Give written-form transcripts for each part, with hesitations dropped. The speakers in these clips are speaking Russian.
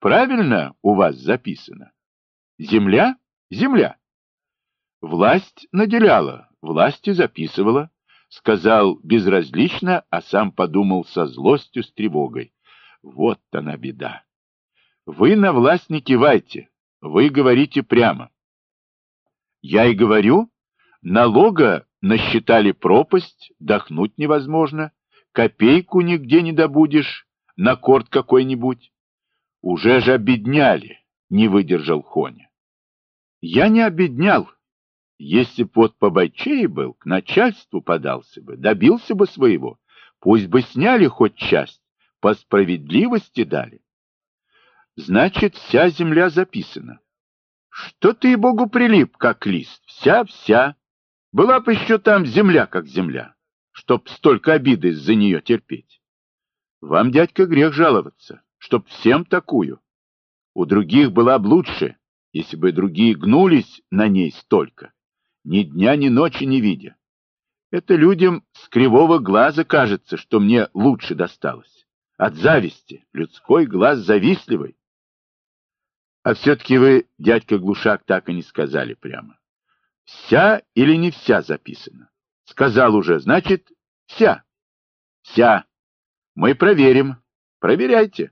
Правильно у вас записано. Земля — земля. Власть наделяла, власть и записывала. Сказал безразлично, а сам подумал со злостью, с тревогой. Вот она беда. Вы на власть не кивайте, вы говорите прямо. Я и говорю, налога насчитали пропасть, дохнуть невозможно, копейку нигде не добудешь, на корт какой-нибудь. Уже же обедняли, не выдержал Хоня. Я не обеднял. Если б вот побойчее был, к начальству подался бы, добился бы своего. Пусть бы сняли хоть часть, по справедливости дали. Значит, вся земля записана. Что ты, Богу, прилип, как лист? Вся. Была бы еще там земля, как земля, чтоб столько обиды из-за нее терпеть. Вам, дядька, грех жаловаться, чтоб всем такую. У других была б лучше, если бы другие гнулись на ней столько, ни дня, ни ночи не видя. Это людям с кривого глаза кажется, что мне лучше досталось. От зависти, людской глаз завистливый. А все-таки вы, дядька Глушак, так и не сказали прямо. Вся или не вся записана? Сказал уже, значит, вся. Вся. Мы проверим. Проверяйте.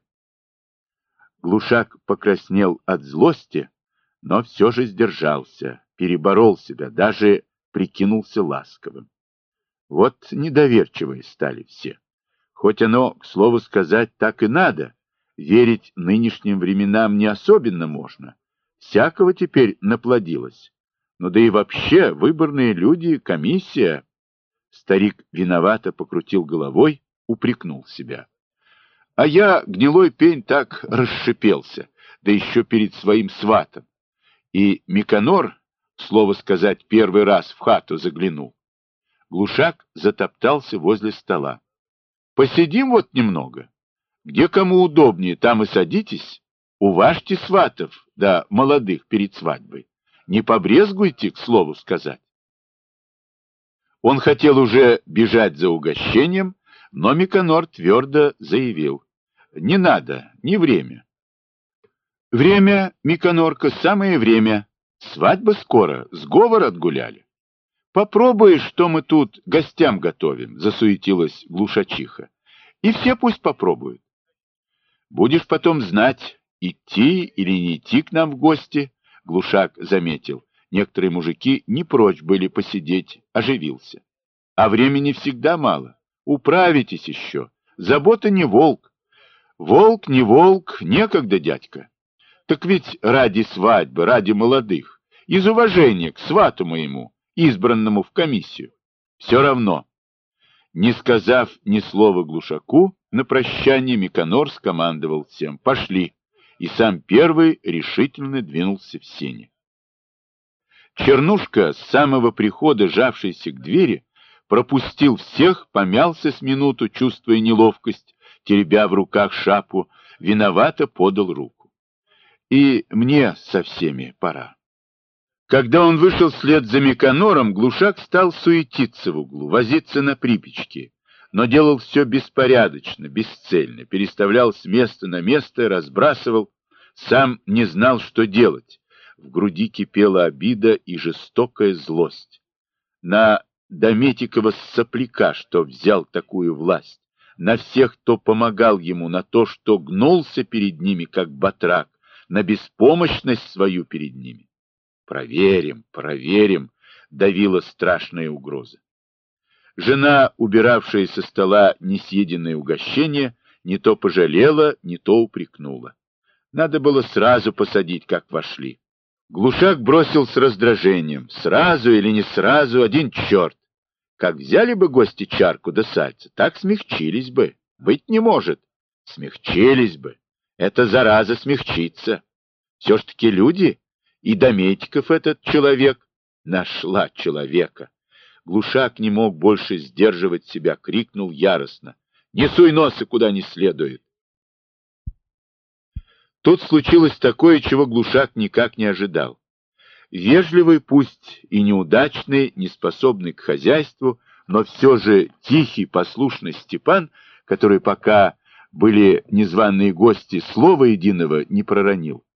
Глушак покраснел от злости, но все же сдержался, переборол себя, даже прикинулся ласковым. Вот недоверчивые стали все. Хоть оно, к слову сказать, так и надо. Верить нынешним временам не особенно можно. Всякого теперь наплодилось. Ну да и вообще, выборные люди, комиссия. Старик виновато покрутил головой, упрекнул себя. А я, гнилой пень, так расшипелся, да еще перед своим сватом. И Миконор, слово сказать, первый раз в хату заглянул. Глушак затоптался возле стола. Посидим вот немного. Где кому удобнее, там и садитесь. Уважьте сватов, да молодых перед свадьбой. Не побрезгуйте, к слову сказать. Он хотел уже бежать за угощением, но Миконор твердо заявил. Не надо, не время. Время, Миконорка, самое время. Свадьба скоро, сговор отгуляли. Попробуешь, что мы тут гостям готовим, засуетилась глушачиха. И все пусть попробуют. Будешь потом знать, идти или не идти к нам в гости, Глушак заметил. Некоторые мужики не прочь были посидеть, оживился. А времени всегда мало. Управитесь еще. Забота не волк. Волк не волк, некогда, дядька. Так ведь ради свадьбы, ради молодых, из уважения к свату моему, избранному в комиссию. Все равно. Не сказав ни слова Глушаку, на прощание Миконор скомандовал всем: «Пошли!» и сам первый решительно двинулся в сени. Чернушка, с самого прихода жавшийся к двери, пропустил всех, помялся с минуту, чувствуя неловкость, теребя в руках шапку, виновато подал руку. «И мне со всеми пора». Когда он вышел вслед за Миконором, Глушак стал суетиться в углу, возиться на припечке, но делал все беспорядочно, бесцельно, переставлял с места на место, разбрасывал, сам не знал, что делать. В груди кипела обида и жестокая злость. На Дометикова сопляка, что взял такую власть, на всех, кто помогал ему, на то, что гнулся перед ними, как батрак, на беспомощность свою перед ними. «Проверим, проверим», — давила страшная угроза. Жена, убиравшая со стола несъеденное угощение, не то пожалела, не то упрекнула. Надо было сразу посадить, как вошли. Глушак бросил с раздражением. Сразу или не сразу, один черт. Как взяли бы гости чарку да сальца, так смягчились бы. Быть не может. Смягчились бы. Эта зараза смягчится. Все ж таки люди. И Дометиков этот человек. Нашла человека. Глушак не мог больше сдерживать себя, крикнул яростно. «Не суй носа куда не следует!» Тут случилось такое, чего Глушак никак не ожидал. Вежливый, пусть и неудачный, неспособный к хозяйству, но все же тихий, послушный Степан, который пока были незваные гости, слова единого не проронил.